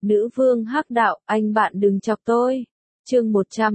Nữ vương hắc đạo, anh bạn đừng chọc tôi. Chương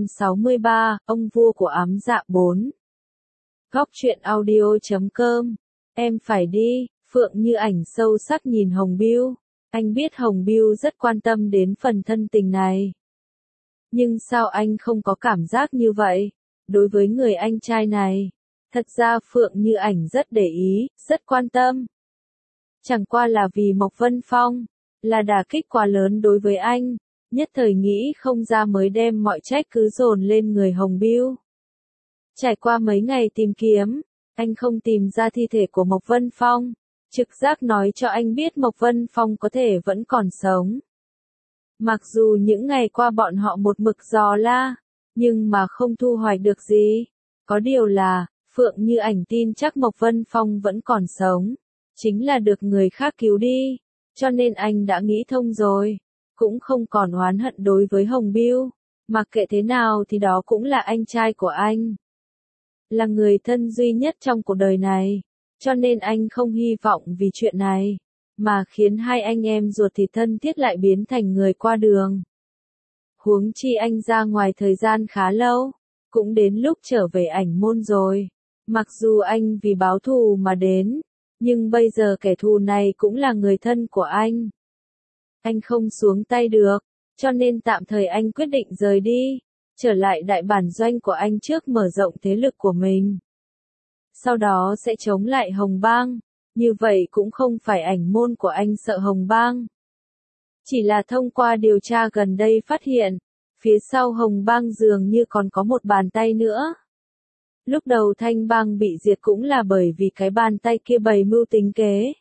163, ông vua của ám dạ 4. Góc truyện audio.com. Em phải đi, Phượng Như Ảnh sâu sắc nhìn Hồng Bưu. Anh biết Hồng Bưu rất quan tâm đến phần thân tình này. Nhưng sao anh không có cảm giác như vậy? Đối với người anh trai này, thật ra Phượng Như Ảnh rất để ý, rất quan tâm. Chẳng qua là vì Mộc Vân Phong, là đả kích quá lớn đối với anh, nhất thời nghĩ không ra mới đem mọi trách cứ dồn lên người Hồng Bưu. Trải qua mấy ngày tìm kiếm, anh không tìm ra thi thể của Mộc Vân Phong, trực giác nói cho anh biết Mộc Vân Phong có thể vẫn còn sống. Mặc dù những ngày qua bọn họ một mực dò la, nhưng mà không thu hoạch được gì. Có điều là, Phượng Như Ảnh tin chắc Mộc Vân Phong vẫn còn sống, chính là được người khác cứu đi, cho nên anh đã nghĩ thông rồi, cũng không còn oán hận đối với Hồng Bưu, mặc kệ thế nào thì đó cũng là anh trai của anh. Là người thân duy nhất trong cuộc đời này, cho nên anh không hy vọng vì chuyện này, mà khiến hai anh em ruột thịt thân thiết lại biến thành người qua đường. Huống chi anh ra ngoài thời gian khá lâu, cũng đến lúc trở về Ảnh Môn rồi. Mặc dù anh vì báo thù mà đến, nhưng bây giờ kẻ thù này cũng là người thân của anh. Anh không xuống tay được, cho nên tạm thời anh quyết định rời đi, trở lại đại bản doanh của anh trước mở rộng thế lực của mình. Sau đó sẽ chống lại Hồng Bang, như vậy cũng không phải Ảnh Môn của anh sợ Hồng Bang. Chỉ là thông qua điều tra gần đây phát hiện, phía sau Hồng Bang dường như còn có một bàn tay nữa. Lúc đầu Thanh Bang bị diệt cũng là bởi vì cái bàn tay kia bày mưu tính kế.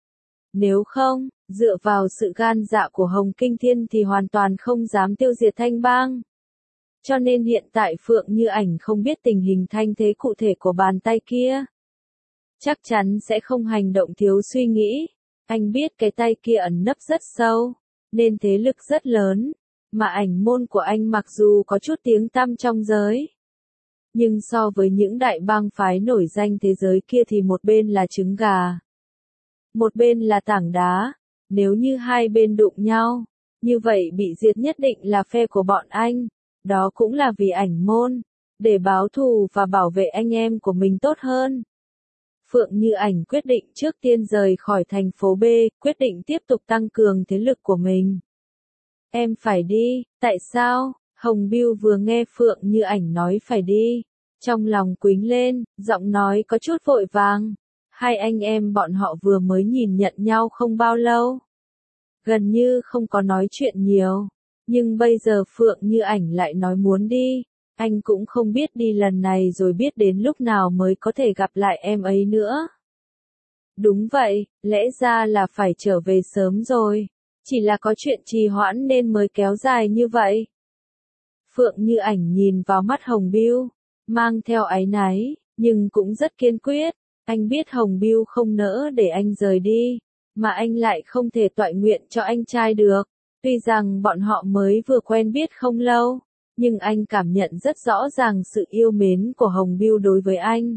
Nếu không, dựa vào sự gan dạ của Hồng Kinh Thiên thì hoàn toàn không dám tiêu diệt Thanh Bang. Cho nên hiện tại Phượng Như Ảnh không biết tình hình thanh thế cụ thể của bàn tay kia. Chắc chắn sẽ không hành động thiếu suy nghĩ. Anh biết cái tay kia ẩn nấp rất sâu, nên thế lực rất lớn, mà Ảnh Môn của anh mặc dù có chút tiếng tăm trong giới. Nhưng so với những đại bang phái nổi danh thế giới kia thì một bên là trứng gà, một bên là tảng đá, nếu như hai bên đụng nhau, như vậy bị diệt nhất định là phe của bọn anh, đó cũng là vì Ảnh Môn, để báo thù và bảo vệ anh em của mình tốt hơn. Phượng Như Ảnh quyết định trước tiên rời khỏi thành phố B, quyết định tiếp tục tăng cường thế lực của mình. Em phải đi, tại sao? Hồng Bưu vừa nghe Phượng Như Ảnh nói phải đi, trong lòng quýnh lên, giọng nói có chút vội vàng. Hai anh em bọn họ vừa mới nhìn nhận nhau không bao lâu, gần như không có nói chuyện nhiều, nhưng bây giờ Phượng Như Ảnh lại nói muốn đi, anh cũng không biết đi lần này rồi biết đến lúc nào mới có thể gặp lại em ấy nữa. Đúng vậy, lẽ ra là phải trở về sớm rồi, chỉ là có chuyện trì hoãn nên mới kéo dài như vậy. Phượng Như Ảnh nhìn vào mắt Hồng Bưu, mang theo áy náy, nhưng cũng rất kiên quyết. Anh biết Hồng Bưu không nỡ để anh rời đi, mà anh lại không thể toại nguyện cho anh trai được. Tuy rằng bọn họ mới vừa quen biết không lâu, nhưng anh cảm nhận rất rõ ràng sự yêu mến của Hồng Bưu đối với anh.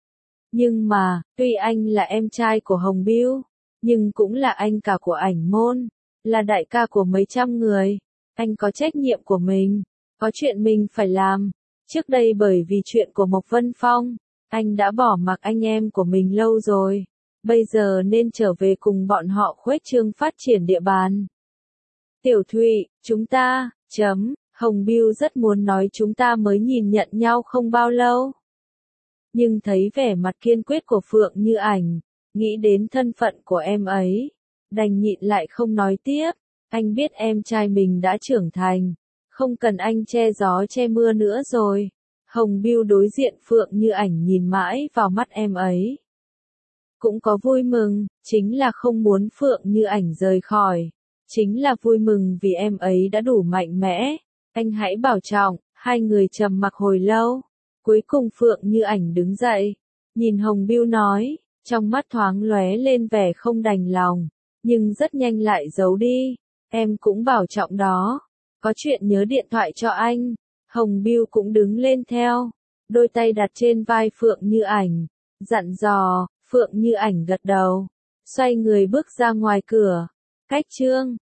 Nhưng mà, tuy anh là em trai của Hồng Bưu, nhưng cũng là anh cả của Ảnh Môn, là đại ca của mấy trăm người. Anh có trách nhiệm của mình, có chuyện mình phải làm. Trước đây bởi vì chuyện của Mộc Vân Phong, anh đã bỏ mặc anh em của mình lâu rồi. Bây giờ nên trở về cùng bọn họ khuếch trương phát triển địa bàn. Tiểu Thụy, chúng ta, Hồng Bưu rất muốn nói chúng ta mới nhìn nhận nhau không bao lâu. Nhưng thấy vẻ mặt kiên quyết của Phượng Như Ảnh, nghĩ đến thân phận của em ấy, đành nhịn lại không nói tiếp. Anh biết em trai mình đã trưởng thành, không cần anh che gió che mưa nữa rồi. Hồng Bưu đối diện Phượng Như Ảnh nhìn mãi vào mắt em ấy. Cũng có vui mừng, chính là không muốn Phượng Như Ảnh rời khỏi. Chính là vui mừng vì em ấy đã đủ mạnh mẽ. Anh hãy bảo trọng. Hai người trầm mặc hồi lâu. Cuối cùng Phượng Như Ảnh đứng dậy, nhìn Hồng Bưu nói, trong mắt thoáng lóe lên vẻ không đành lòng, nhưng rất nhanh lại giấu đi. Em cũng bảo trọng đó. Có chuyện nhớ điện thoại cho anh. Hồng Bưu cũng đứng lên theo, đôi tay đặt trên vai Phượng Như Ảnh, dặn dò. Phượng Như Ảnh gật đầu, xoay người bước ra ngoài cửa. Cách chương